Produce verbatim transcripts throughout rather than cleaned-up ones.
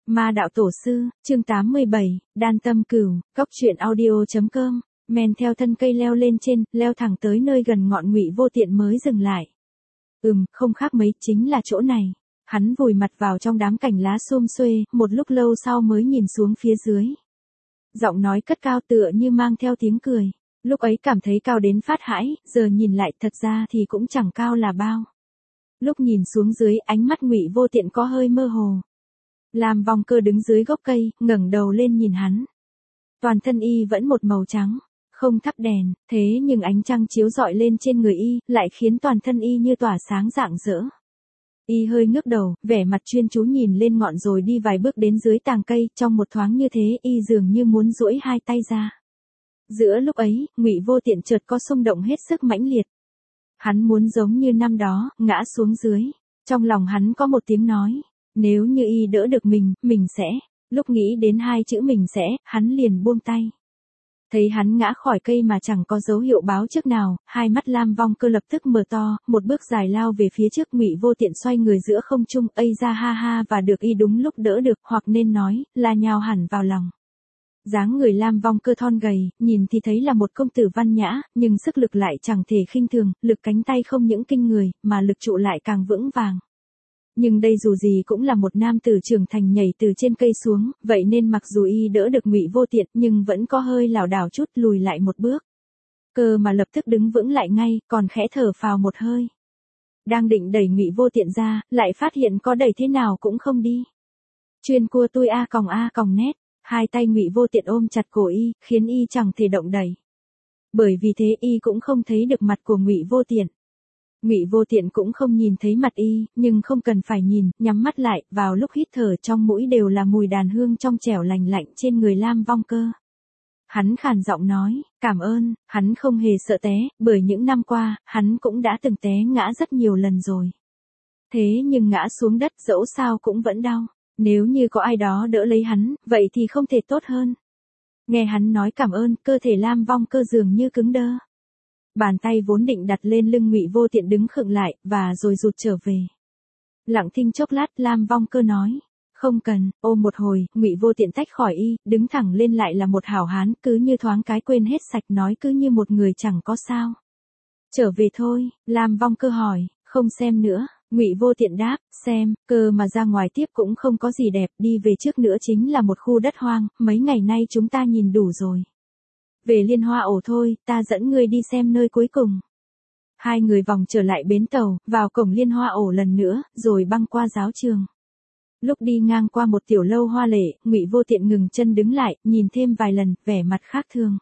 Ma đạo tổ sư, chương tám mươi bảy, đan tâm cửu, cóc truyện audio.com, men theo thân cây leo lên trên, leo thẳng tới nơi gần ngọn Ngụy Vô Tiện mới dừng lại. Ừm, không khác mấy, chính là chỗ này. Hắn vùi mặt vào trong đám cành lá xum xuê, một lúc lâu sau mới nhìn xuống phía dưới. Giọng nói cất cao tựa như mang theo tiếng cười. Lúc ấy cảm thấy cao đến phát hãi, giờ nhìn lại thật ra thì cũng chẳng cao là bao. Lúc nhìn xuống dưới, ánh mắt Ngụy Vô Tiện có hơi mơ hồ. Lam Vong Cơ đứng dưới gốc cây, ngẩng đầu lên nhìn hắn. Toàn thân y vẫn một màu trắng, không thắp đèn, thế nhưng ánh trăng chiếu rọi lên trên người y, lại khiến toàn thân y như tỏa sáng rạng rỡ. Y hơi ngước đầu, vẻ mặt chuyên chú nhìn lên ngọn rồi đi vài bước đến dưới tàng cây, trong một thoáng như thế, y dường như muốn duỗi hai tay ra. Giữa lúc ấy, Ngụy Vô Tiện chợt có xung động hết sức mãnh liệt. Hắn muốn giống như năm đó, ngã xuống dưới. Trong lòng hắn có một tiếng nói, nếu như y đỡ được mình, mình sẽ. Lúc nghĩ đến hai chữ mình sẽ, hắn liền buông tay. Thấy hắn ngã khỏi cây mà chẳng có dấu hiệu báo trước nào, hai mắt Lam Vong Cơ lập tức mở to, một bước dài lao về phía trước. Ngụy Vô Tiện xoay người giữa không trung, ây ra ha ha, và được y đúng lúc đỡ được, hoặc nên nói, là nhào hẳn vào lòng. Dáng người Lam Vong Cơ thon gầy, nhìn thì thấy là một công tử văn nhã, nhưng sức lực lại chẳng thể khinh thường, lực cánh tay không những kinh người, mà lực trụ lại càng vững vàng. Nhưng đây dù gì cũng là một nam tử trưởng thành nhảy từ trên cây xuống, vậy nên mặc dù y đỡ được Ngụy Vô Tiện, nhưng vẫn có hơi lảo đảo chút, lùi lại một bước. Cơ mà lập tức đứng vững lại ngay, còn khẽ thở phào một hơi. Đang định đẩy Ngụy Vô Tiện ra, lại phát hiện có đẩy thế nào cũng không đi. Chuyên cua tôi a còng a còng nét, hai tay Ngụy Vô Tiện ôm chặt cổ y, khiến y chẳng thể động đẩy. Bởi vì thế y cũng không thấy được mặt của Ngụy Vô Tiện. Ngụy Vô Tiện cũng không nhìn thấy mặt y, nhưng không cần phải nhìn, nhắm mắt lại, vào lúc hít thở trong mũi đều là mùi đàn hương trong trẻo lành lạnh trên người Lam Vong Cơ. Hắn khàn giọng nói, cảm ơn, hắn không hề sợ té, bởi những năm qua, hắn cũng đã từng té ngã rất nhiều lần rồi. Thế nhưng ngã xuống đất dẫu sao cũng vẫn đau, nếu như có ai đó đỡ lấy hắn, vậy thì không thể tốt hơn. Nghe hắn nói cảm ơn, cơ thể Lam Vong Cơ dường như cứng đơ. Bàn tay vốn định đặt lên lưng Ngụy Vô Tiện đứng khựng lại, và rồi rụt trở về. Lặng thinh chốc lát, Lam Vong Cơ nói, không cần. Ôm một hồi, Ngụy Vô Tiện tách khỏi y, đứng thẳng lên lại là một hảo hán, cứ như thoáng cái quên hết sạch, nói cứ như một người chẳng có sao. Trở về thôi, Lam Vong Cơ hỏi, không xem nữa. Ngụy Vô Tiện đáp, xem, cơ mà ra ngoài tiếp cũng không có gì đẹp, đi về trước nữa chính là một khu đất hoang, mấy ngày nay chúng ta nhìn đủ rồi. Về Liên Hoa Ổ thôi, ta dẫn ngươi đi xem nơi cuối cùng. Hai người vòng trở lại bến tàu, vào cổng Liên Hoa Ổ lần nữa, rồi băng qua giáo trường. Lúc đi ngang qua một tiểu lâu hoa lệ, Ngụy Vô Tiện ngừng chân đứng lại, nhìn thêm vài lần, vẻ mặt khác thường.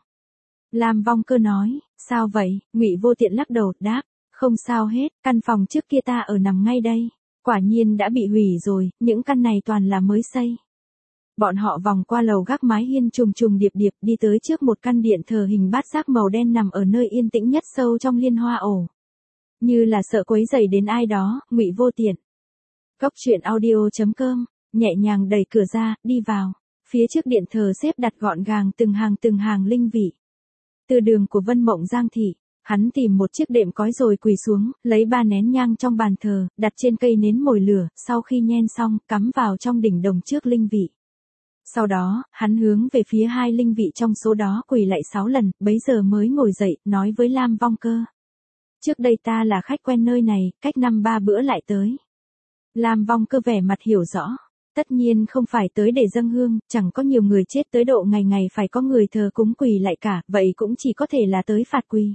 Lam Vong Cơ nói, sao vậy? Ngụy Vô Tiện lắc đầu, đáp, không sao hết, căn phòng trước kia ta ở nằm ngay đây. Quả nhiên đã bị hủy rồi, những căn này toàn là mới xây. Bọn họ vòng qua lầu gác mái hiên trùng trùng điệp điệp đi tới trước một căn điện thờ hình bát giác màu đen nằm ở nơi yên tĩnh nhất sâu trong Liên Hoa Ổ. Như là sợ quấy rầy đến ai đó, Ngụy Vô Tiện. Cóc truyện audio.com, nhẹ nhàng đẩy cửa ra, đi vào. Phía trước điện thờ xếp đặt gọn gàng từng hàng từng hàng linh vị. Từ đường của Vân Mộng Giang Thị, hắn tìm một chiếc đệm cói rồi quỳ xuống, lấy ba nén nhang trong bàn thờ, đặt trên cây nến mồi lửa, sau khi nhen xong, cắm vào trong đỉnh đồng trước linh vị. Sau đó, hắn hướng về phía hai linh vị trong số đó quỳ lạy sáu lần, bấy giờ mới ngồi dậy, nói với Lam Vong Cơ. Trước đây ta là khách quen nơi này, cách năm ba bữa lại tới. Lam Vong Cơ vẻ mặt hiểu rõ. Tất nhiên không phải tới để dâng hương, chẳng có nhiều người chết tới độ ngày ngày phải có người thờ cúng quỳ lại cả, vậy cũng chỉ có thể là tới phạt quỳ.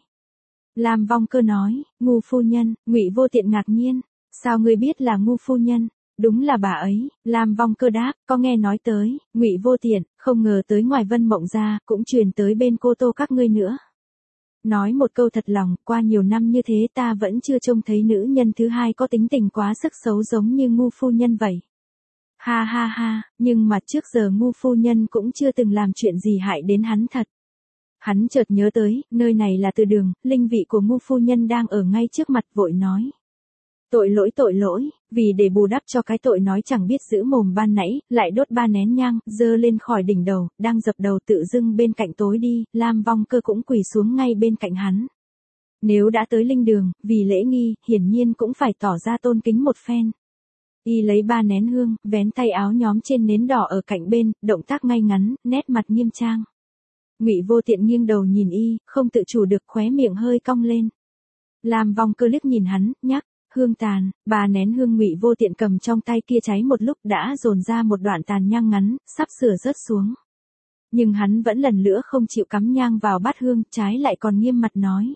Lam Vong Cơ nói, ngu phu nhân. Ngụy Vô Tiện ngạc nhiên, sao ngươi biết là ngu phu nhân? Đúng là bà ấy. Lam Vong Cơ đáp, có nghe nói tới. Ngụy Vô Tiện, không ngờ tới ngoài Vân Mộng ra, cũng truyền tới bên Cô Tô các ngươi nữa. Nói một câu thật lòng, qua nhiều năm như thế ta vẫn chưa trông thấy nữ nhân thứ hai có tính tình quá sức xấu giống như ngu phu nhân vậy. Ha ha ha, nhưng mà trước giờ ngu phu nhân cũng chưa từng làm chuyện gì hại đến hắn thật. Hắn chợt nhớ tới, nơi này là từ đường, linh vị của ngu phu nhân đang ở ngay trước mặt, vội nói. Tội lỗi tội lỗi, vì để bù đắp cho cái tội nói chẳng biết giữ mồm ban nãy, lại đốt ba nén nhang, dơ lên khỏi đỉnh đầu, đang dập đầu tự dưng bên cạnh tối đi, Lam Vong Cơ cũng quỳ xuống ngay bên cạnh hắn. Nếu đã tới linh đường, vì lễ nghi, hiển nhiên cũng phải tỏ ra tôn kính một phen. Y lấy ba nén hương, vén tay áo nhóm trên nến đỏ ở cạnh bên, động tác ngay ngắn, nét mặt nghiêm trang. Ngụy Vô Tiện nghiêng đầu nhìn y, không tự chủ được khóe miệng hơi cong lên. Lam Vong Cơ liếc nhìn hắn, nhắc, hương tàn, ba nén hương Ngụy Vô Tiện cầm trong tay kia cháy một lúc đã dồn ra một đoạn tàn nhang ngắn, sắp sửa rớt xuống. Nhưng hắn vẫn lần nữa không chịu cắm nhang vào bát hương, trái lại còn nghiêm mặt nói.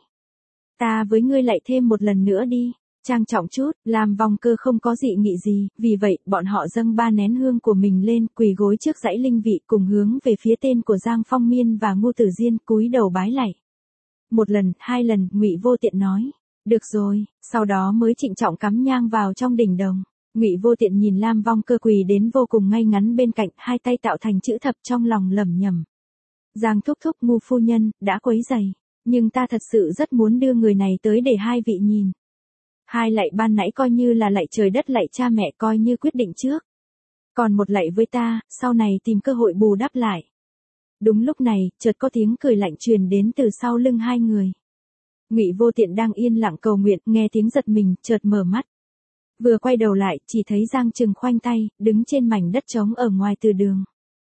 Ta với ngươi lại thêm một lần nữa đi. Trang trọng chút, Lam Vong Cơ không có dị nghị gì, vì vậy, bọn họ dâng ba nén hương của mình lên, quỳ gối trước dãy linh vị cùng hướng về phía tên của Giang Phong Miên và Ngô Tử Diên, cúi đầu bái lạy. Một lần, hai lần, Ngụy Vô Tiện nói, được rồi, sau đó mới trịnh trọng cắm nhang vào trong đỉnh đồng. Ngụy Vô Tiện nhìn Lam Vong Cơ quỳ đến vô cùng ngay ngắn bên cạnh, hai tay tạo thành chữ thập trong lòng lẩm nhẩm. Giang thúc thúc Ngu phu nhân, đã quấy rầy, nhưng ta thật sự rất muốn đưa người này tới để hai vị nhìn. Hai lạy ban nãy coi như là lạy trời đất lạy cha mẹ coi như quyết định trước. Còn một lạy với ta, sau này tìm cơ hội bù đắp lại. Đúng lúc này, chợt có tiếng cười lạnh truyền đến từ sau lưng hai người. Ngụy Vô Tiện đang yên lặng cầu nguyện, nghe tiếng giật mình, chợt mở mắt. Vừa quay đầu lại, chỉ thấy Giang Trừng khoanh tay, đứng trên mảnh đất trống ở ngoài từ đường.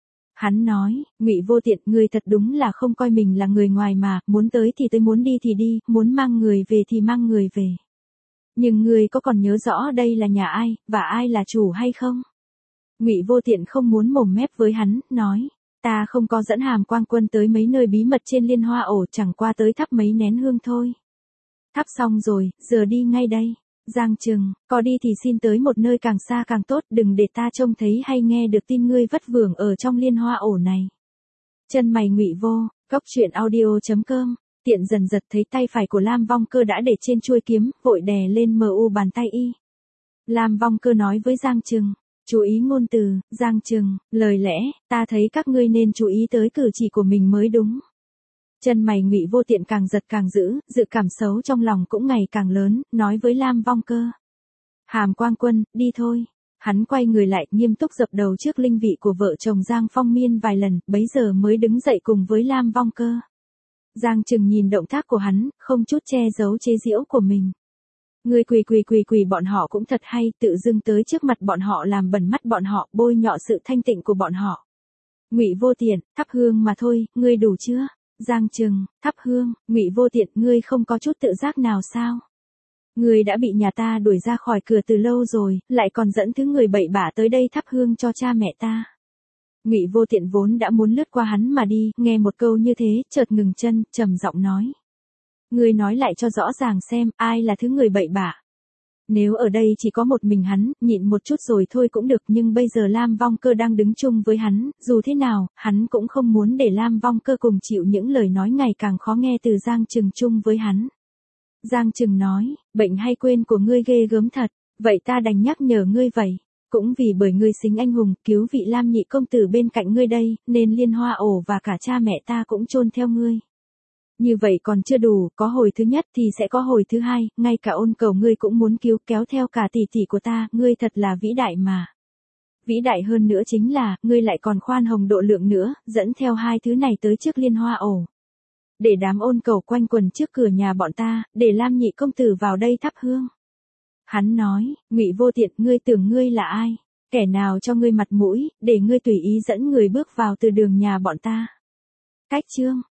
Hắn nói, Ngụy Vô Tiện, ngươi thật đúng là không coi mình là người ngoài mà, muốn tới thì tới, muốn đi thì đi, muốn mang người về thì mang người về. Nhưng ngươi có còn nhớ rõ đây là nhà ai, và ai là chủ hay không? Ngụy Vô Tiện không muốn mồm mép với hắn, nói, ta không có dẫn Hàm Quang Quân tới mấy nơi bí mật trên Liên Hoa ổ, chẳng qua tới thắp mấy nén hương thôi. Thắp xong rồi, giờ đi ngay đây. Giang Trừng, có đi thì xin tới một nơi càng xa càng tốt, đừng để ta trông thấy hay nghe được tin ngươi vất vưởng ở trong Liên Hoa ổ này. Chân mày Ngụy Vô, góc truyện audio chấm com. Tiện dần giật thấy tay phải của Lam Vong Cơ đã để trên chuôi kiếm, vội đè lên mờ u bàn tay y. Lam Vong Cơ nói với Giang Trừng, chú ý ngôn từ, Giang Trừng, lời lẽ, ta thấy các ngươi nên chú ý tới cử chỉ của mình mới đúng. Chân mày Ngụy Vô Tiện càng giật càng dữ, dự cảm xấu trong lòng cũng ngày càng lớn, nói với Lam Vong Cơ. Hàm Quang Quân, đi thôi. Hắn quay người lại, nghiêm túc dập đầu trước linh vị của vợ chồng Giang Phong Miên vài lần, bấy giờ mới đứng dậy cùng với Lam Vong Cơ. Giang Trừng nhìn động tác của hắn, không chút che giấu chế giễu của mình. Người quỳ quỳ quỳ quỳ bọn họ cũng thật hay, tự dưng tới trước mặt bọn họ làm bẩn mắt bọn họ, bôi nhọ sự thanh tịnh của bọn họ. Ngụy Vô Tiện, thắp hương mà thôi, ngươi đủ chưa? Giang Trừng, thắp hương, Ngụy Vô Tiện, ngươi không có chút tự giác nào sao? Ngươi đã bị nhà ta đuổi ra khỏi cửa từ lâu rồi, lại còn dẫn thứ người bậy bạ tới đây thắp hương cho cha mẹ ta. Ngụy Vô Tiện vốn đã muốn lướt qua hắn mà đi, nghe một câu như thế, chợt ngừng chân, trầm giọng nói. Ngươi nói lại cho rõ ràng xem, ai là thứ người bậy bạ. Nếu ở đây chỉ có một mình hắn, nhịn một chút rồi thôi cũng được, nhưng bây giờ Lam Vong Cơ đang đứng chung với hắn, dù thế nào, hắn cũng không muốn để Lam Vong Cơ cùng chịu những lời nói ngày càng khó nghe từ Giang Trừng chung với hắn. Giang Trừng nói, bệnh hay quên của ngươi ghê gớm thật, vậy ta đành nhắc nhở ngươi vậy. Cũng vì bởi ngươi xính anh hùng, cứu vị Lam nhị công tử bên cạnh ngươi đây, nên Liên Hoa ổ và cả cha mẹ ta cũng chôn theo ngươi. Như vậy còn chưa đủ, có hồi thứ nhất thì sẽ có hồi thứ hai, ngay cả ôn cầu ngươi cũng muốn cứu, kéo theo cả tỷ tỷ của ta, ngươi thật là vĩ đại mà. Vĩ đại hơn nữa chính là, ngươi lại còn khoan hồng độ lượng nữa, dẫn theo hai thứ này tới trước Liên Hoa ổ. Để đám ôn cầu quanh quần trước cửa nhà bọn ta, để Lam nhị công tử vào đây thắp hương. Hắn nói, Ngụy Vô Tiện, ngươi tưởng ngươi là ai? Kẻ nào cho ngươi mặt mũi, để ngươi tùy ý dẫn người bước vào từ đường nhà bọn ta? Cách chương